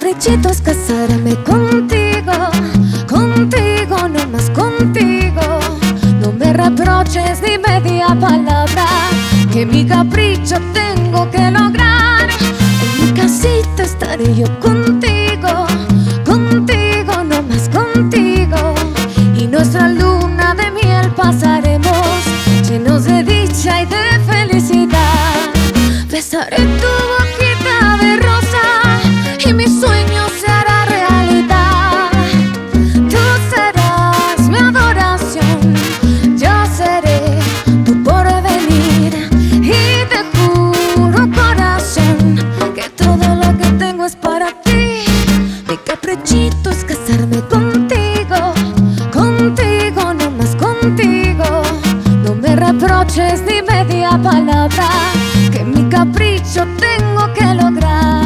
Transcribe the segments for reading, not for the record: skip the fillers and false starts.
caprichito es casarme contigo, contigo, no más contigo. No me reproches ni media palabra, que mi capricho tengo que lograr. En mi casita estaré yo contigo, contigo, no más contigo. Y nuestra luna de miel pasaremos, llenos de dicha y de felicidad. Besaré tu boquita de rosa y mi sueño se hará realidad. Tú serás mi adoración, yo seré tu porvenir. Y te juro, corazón, que todo lo que tengo es para ti. Mi caprichito es casarme contigo, contigo, no más contigo. No me reproches ni media palabra, que mi capricho tengo que lograr.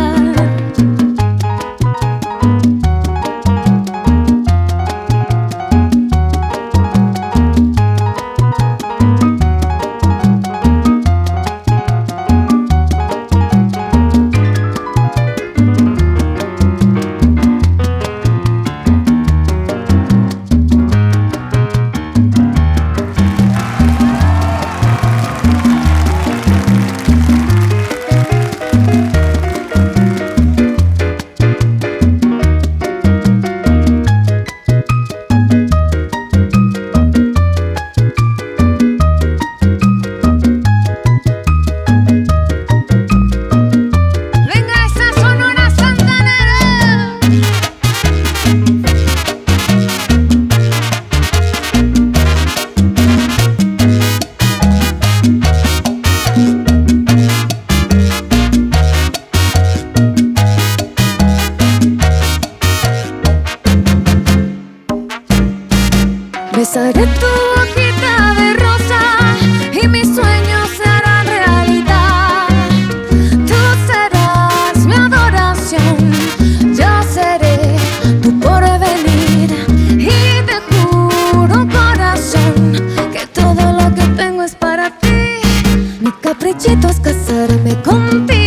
Besaré tu boquita de rosa y mi sueño se hará realidad. Tú serás mi adoración, yo seré tu porvenir. Y te juro, corazón, que todo lo que tengo es para ti. Mi caprichito es casarme contigo.